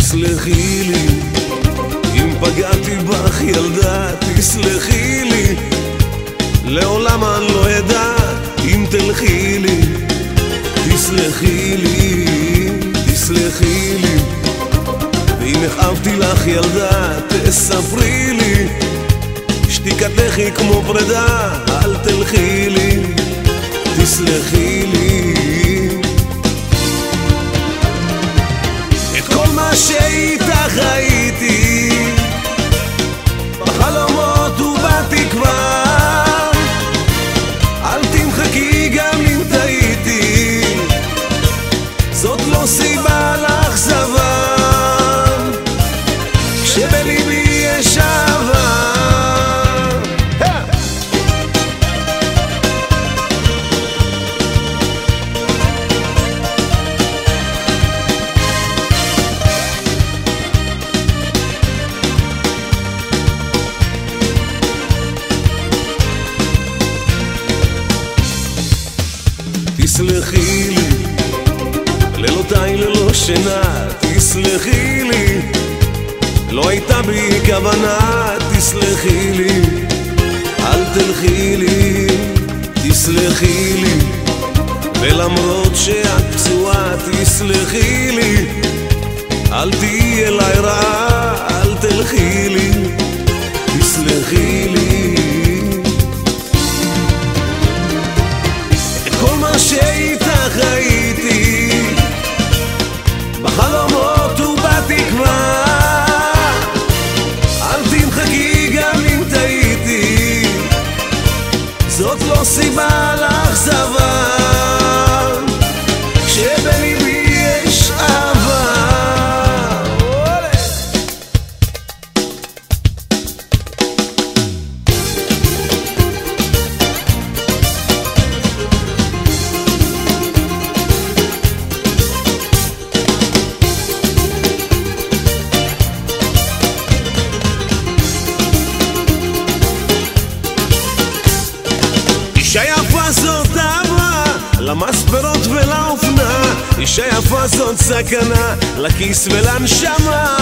תסלחי לי אם פגעתי בך ילדה, תסלחי לי, לעולם אני לא ידע אם תלכי לי. תסלחי לי, תסלחי לי, ואם הכאבתי לך ילדה תספרי לי, שתיקתך היא כמו פרידה, אל תלכי לי. תסלחי לי, את כל מה שאיתך הייתי בחלומות ובתקווה, אל תמחקי גם אם טעיתי, זאת לא סיבה לאכזבה, כשבליבי יש אהבה. תסלחי לי, לילותיי ללא שינה, תסלחי לי, לא הייתה בי כוונה, תסלחי לי, אל תלכי לי. תסלחי לי, ולמרות שאת פצועה, תסלחי לי, אל תהיי אליי רעה, אל תלכי לי. תסלחי לי, כל מה שאיתך הייתי בחלומות ובתקווה, אל תמחקי גם אם טעיתי, זאת לא סיבה לאכזבה, כשבליבי יש אהבה. אישה יפה זאת אהבה, למספרות ולאופנה, אישה יפה זאת סכנה, לכיס ולנשמה.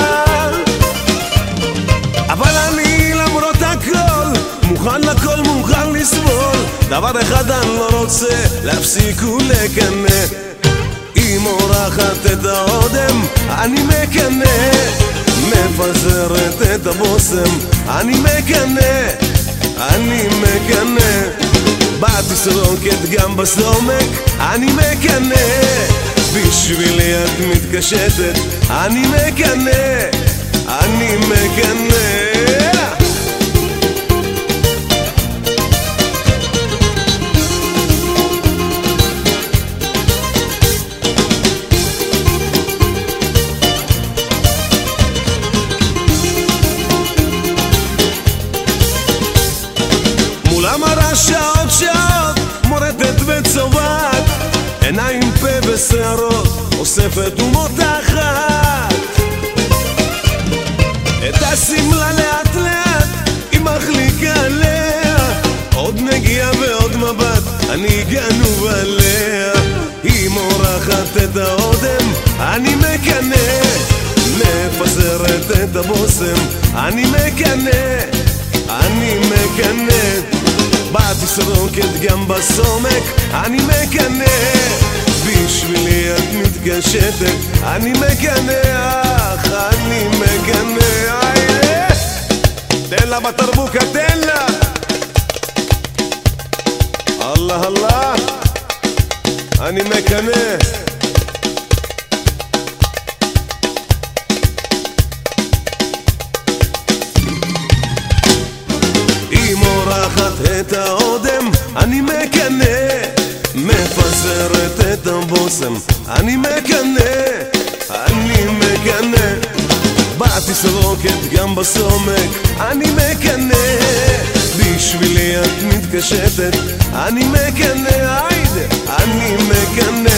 אבל אני למרות הכל מוכן לכל, מוכן לסבול, דבר אחד אני לא רוצה, להפסיק ולקנא. היא מורחת את האודם, אני מקנא, מפזרת את הבושם, אני מקנא, אני מקנא. באתי סרוקת גם בסומק, אני מקנא, בשבילי את מתקשטת, אני מקנא, אני מקנא. המראה שעות שעות מורטת וצובעת, עיניים פה ושערות אוספת ומותחת, את השמלה לאט לאט היא מחליקה עליה, עוד נגיעה ועוד מבט אני גנוב עליה. היא מורחת את האודם, אני מקנא, מפזרת את הבושם, אני מקנא, אני מקנא. באתי סרוקת גם בסומק, אני מקנא, בשבילי את מתקשטת, אני מקנא, אך אני מקנא. תן לה בתרבוקה, תן לה. אללה אללה, אני מקנא. את האודם, אני מקנא, מפזרת את הבושם, אני מקנא, אני מקנא. באתי סרוקת גם בסומק, אני מקנא, בשבילי את מתקשטת, אני מקנא, היידה, אני מקנא.